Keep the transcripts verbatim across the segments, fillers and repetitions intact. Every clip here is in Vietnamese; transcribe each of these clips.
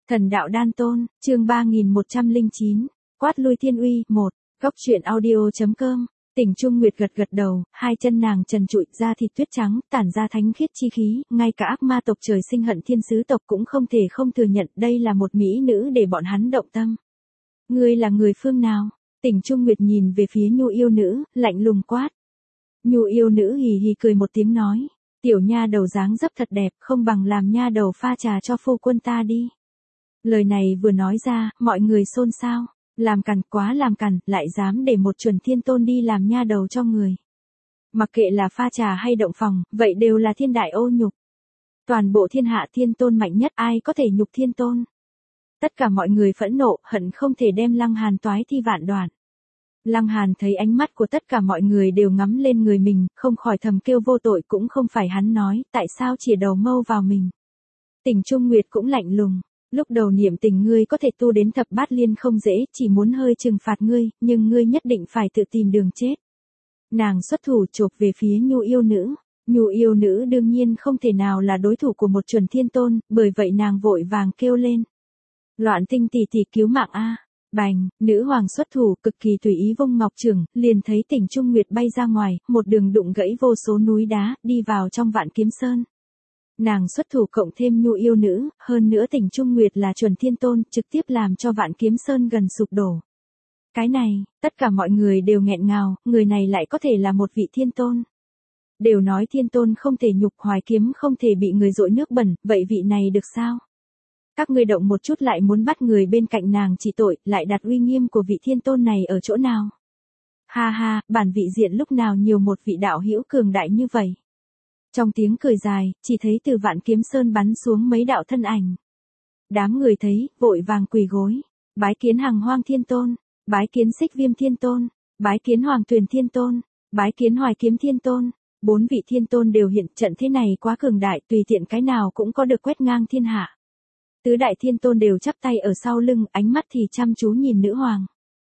Thần đạo đan tôn, chương ba nghìn một trăm lẻ chín, quát lui thiên uy, một, góc truyện audio.com, Tỉnh Trung Nguyệt gật gật đầu, hai chân nàng trần trụi da thịt tuyết trắng, tản ra thánh khiết chi khí, ngay cả ác ma tộc trời sinh hận thiên sứ tộc cũng không thể không thừa nhận đây là một mỹ nữ để bọn hắn động tâm. Ngươi là người phương nào? Tỉnh Trung Nguyệt nhìn về phía Nhu yêu nữ, lạnh lùng quát. Nhu yêu nữ hì hì cười một tiếng nói, tiểu nha đầu dáng dấp thật đẹp, không bằng làm nha đầu pha trà cho phu quân ta đi. Lời này vừa nói ra, mọi người xôn xao, làm cằn, quá làm cằn, lại dám để một chuẩn thiên tôn đi làm nha đầu cho người. Mặc kệ là pha trà hay động phòng, vậy đều là thiên đại ô nhục. Toàn bộ thiên hạ thiên tôn mạnh nhất, ai có thể nhục thiên tôn. Tất cả mọi người phẫn nộ, hận không thể đem Lăng Hàn toái thi vạn đoạn. Lăng Hàn thấy ánh mắt của tất cả mọi người đều ngắm lên người mình, không khỏi thầm kêu vô tội, cũng không phải hắn nói, tại sao chìa đầu mâu vào mình. Tỉnh Trung Nguyệt cũng lạnh lùng. Lúc đầu niệm tình ngươi có thể tu đến thập bát liên không dễ, chỉ muốn hơi trừng phạt ngươi, nhưng ngươi nhất định phải tự tìm đường chết. Nàng xuất thủ chộp về phía Nhu yêu nữ. Nhu yêu nữ đương nhiên không thể nào là đối thủ của một chuẩn thiên tôn, bởi vậy nàng vội vàng kêu lên. Loạn Tinh tỷ tỷ cứu mạng a! Bành, nữ hoàng xuất thủ, cực kỳ tùy ý vung ngọc chưởng, liền thấy Tỉnh Trung Nguyệt bay ra ngoài, một đường đụng gãy vô số núi đá, đi vào trong Vạn Kiếm Sơn. Nàng xuất thủ cộng thêm Nhu yêu nữ, hơn nữa Tỉnh Trung Nguyệt là chuẩn thiên tôn, trực tiếp làm cho Vạn Kiếm Sơn gần sụp đổ. Cái này, tất cả mọi người đều nghẹn ngào, người này lại có thể là một vị thiên tôn. Đều nói thiên tôn không thể nhục, Hoài Kiếm không thể bị người dội nước bẩn, vậy vị này được sao? Các ngươi động một chút lại muốn bắt người bên cạnh nàng trị tội, lại đặt uy nghiêm của vị thiên tôn này ở chỗ nào? Ha ha, bản vị diện lúc nào nhiều một vị đạo hữu cường đại như vậy? Trong tiếng cười dài, chỉ thấy từ Vạn Kiếm Sơn bắn xuống mấy đạo thân ảnh. Đám người thấy, vội vàng quỳ gối, bái kiến Hằng Hoang Thiên Tôn, bái kiến Xích Viêm Thiên Tôn, bái kiến Hoàng Tuyền Thiên Tôn, bái kiến Hoài Kiếm Thiên Tôn. Bốn vị thiên tôn đều hiện, trận thế này quá cường đại, tùy tiện cái nào cũng có được quét ngang thiên hạ. Tứ đại thiên tôn đều chắp tay ở sau lưng, ánh mắt thì chăm chú nhìn nữ hoàng.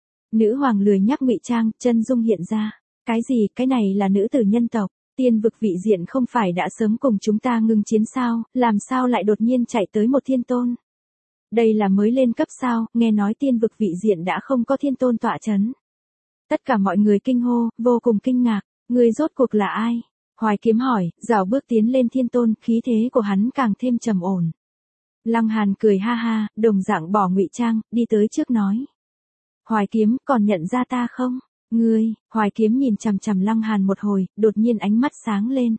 Nữ hoàng lười nhắc ngụy trang, chân dung hiện ra. Cái gì, cái này là nữ tử nhân tộc. Tiên vực vị diện không phải đã sớm cùng chúng ta ngưng chiến sao, làm sao lại đột nhiên chạy tới một thiên tôn? Đây là mới lên cấp sao, nghe nói tiên vực vị diện đã không có thiên tôn tọa chấn. Tất cả mọi người kinh hô, vô cùng kinh ngạc, người rốt cuộc là ai? Hoài Kiếm hỏi, rảo bước tiến lên thiên tôn, khí thế của hắn càng thêm trầm ổn. Lăng Hàn cười ha ha, đồng dạng bỏ ngụy trang, đi tới trước nói. Hoài Kiếm, còn nhận ra ta không? Ngươi, Hoài Kiếm nhìn chằm chằm Lăng Hàn một hồi, đột nhiên ánh mắt sáng lên.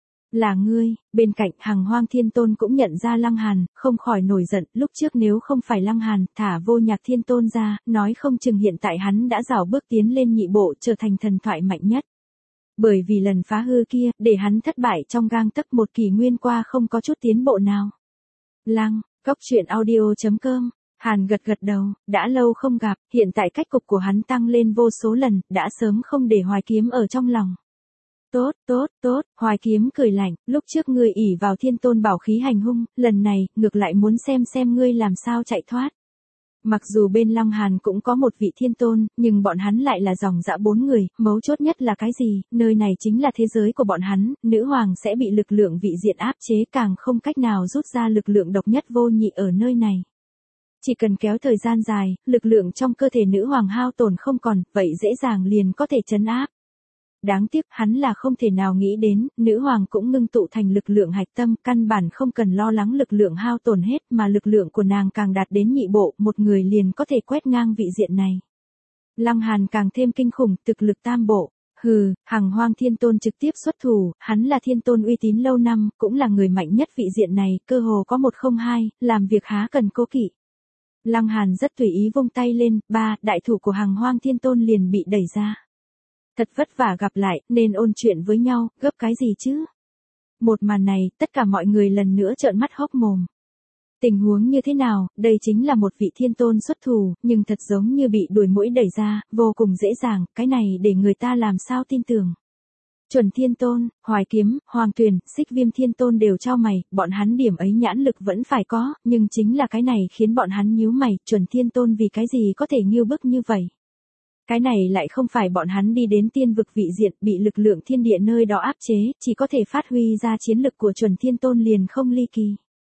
Là ngươi, bên cạnh Hằng Hoang Thiên Tôn cũng nhận ra Lăng Hàn, không khỏi nổi giận, lúc trước nếu không phải Lăng Hàn, thả Vô Nhạc Thiên Tôn ra, nói không chừng hiện tại hắn đã rảo bước tiến lên nhị bộ trở thành thần thoại mạnh nhất. Bởi vì lần phá hư kia, để hắn thất bại trong gang tấc một kỷ nguyên qua không có chút tiến bộ nào. Lăng, góc truyện audio.com. Hàn gật gật đầu, đã lâu không gặp, hiện tại cách cục của hắn tăng lên vô số lần, đã sớm không để Hoài Kiếm ở trong lòng. Tốt, tốt, tốt, Hoài Kiếm cười lạnh, lúc trước ngươi ỷ vào thiên tôn bảo khí hành hung, lần này, ngược lại muốn xem xem ngươi làm sao chạy thoát. Mặc dù bên Lăng Hàn cũng có một vị thiên tôn, nhưng bọn hắn lại là dòng dã bốn người, mấu chốt nhất là cái gì, nơi này chính là thế giới của bọn hắn, nữ hoàng sẽ bị lực lượng vị diện áp chế, càng không cách nào rút ra lực lượng độc nhất vô nhị ở nơi này. Chỉ cần kéo thời gian dài, lực lượng trong cơ thể nữ hoàng hao tổn không còn, vậy dễ dàng liền có thể trấn áp. Đáng tiếc, hắn là không thể nào nghĩ đến, nữ hoàng cũng ngưng tụ thành lực lượng hạch tâm, căn bản không cần lo lắng lực lượng hao tổn hết, mà lực lượng của nàng càng đạt đến nhị bộ, một người liền có thể quét ngang vị diện này. Lăng Hàn càng thêm kinh khủng, thực lực tam bộ. Hừ, Hằng Hoang Thiên Tôn trực tiếp xuất thủ, hắn là thiên tôn uy tín lâu năm, cũng là người mạnh nhất vị diện này, cơ hồ có một không hai, làm việc há cần cố kỵ. Lăng Hàn rất tùy ý vung tay lên, ba, đại thủ của Hằng Hoang Thiên Tôn liền bị đẩy ra. Thật vất vả gặp lại, nên ôn chuyện với nhau, gấp cái gì chứ? Một màn này, tất cả mọi người lần nữa trợn mắt hốc mồm. Tình huống như thế nào, đây chính là một vị thiên tôn xuất thủ, nhưng thật giống như bị đuổi mũi đẩy ra, vô cùng dễ dàng, cái này để người ta làm sao tin tưởng. Chuẩn Thiên Tôn, Hoài Kiếm, Hoàng Tuyền, Xích Viêm Thiên Tôn đều trao mày, bọn hắn điểm ấy nhãn lực vẫn phải có, nhưng chính là cái này khiến bọn hắn nhíu mày, Chuẩn Thiên Tôn vì cái gì có thể nghiêu bức như vậy. Cái này lại không phải bọn hắn đi đến tiên vực vị diện, bị lực lượng thiên địa nơi đó áp chế, chỉ có thể phát huy ra chiến lực của Chuẩn Thiên Tôn liền không ly kỳ.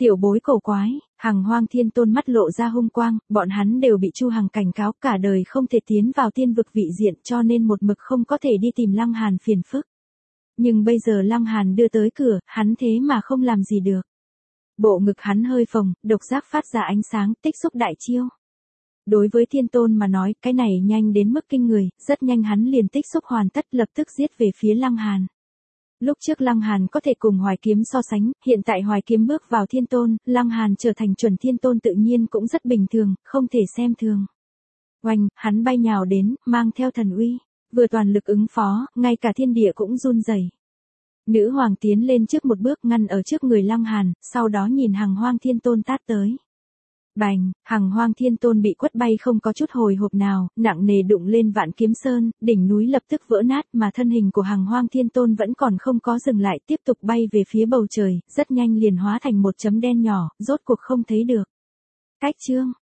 Tiểu bối cổ quái, Hằng Hoang Thiên Tôn mắt lộ ra hung quang, bọn hắn đều bị Chu Hằng cảnh cáo cả đời không thể tiến vào tiên vực vị diện cho nên một mực không có thể đi tìm Lăng Hàn phiền phức. Nhưng bây giờ Lăng Hàn đưa tới cửa, hắn thế mà không làm gì được. Bộ ngực hắn hơi phồng, độc giác phát ra ánh sáng, tích xúc đại chiêu. Đối với Thiên Tôn mà nói, cái này nhanh đến mức kinh người, rất nhanh hắn liền tích xúc hoàn tất lập tức giết về phía Lăng Hàn. Lúc trước Lăng Hàn có thể cùng Hoài Kiếm so sánh, hiện tại Hoài Kiếm bước vào Thiên Tôn, Lăng Hàn trở thành chuẩn Thiên Tôn tự nhiên cũng rất bình thường, không thể xem thường. Oanh, hắn bay nhào đến, mang theo thần uy, vừa toàn lực ứng phó, ngay cả thiên địa cũng run rẩy. Nữ hoàng tiến lên trước một bước ngăn ở trước người Lăng Hàn, sau đó nhìn Hằng Hoang Thiên Tôn tát tới. Bành, Hằng Hoang Thiên Tôn bị quất bay không có chút hồi hộp nào, nặng nề đụng lên Vạn Kiếm Sơn, đỉnh núi lập tức vỡ nát mà thân hình của Hằng Hoang Thiên Tôn vẫn còn không có dừng lại, tiếp tục bay về phía bầu trời, rất nhanh liền hóa thành một chấm đen nhỏ, rốt cuộc không thấy được. Cách chương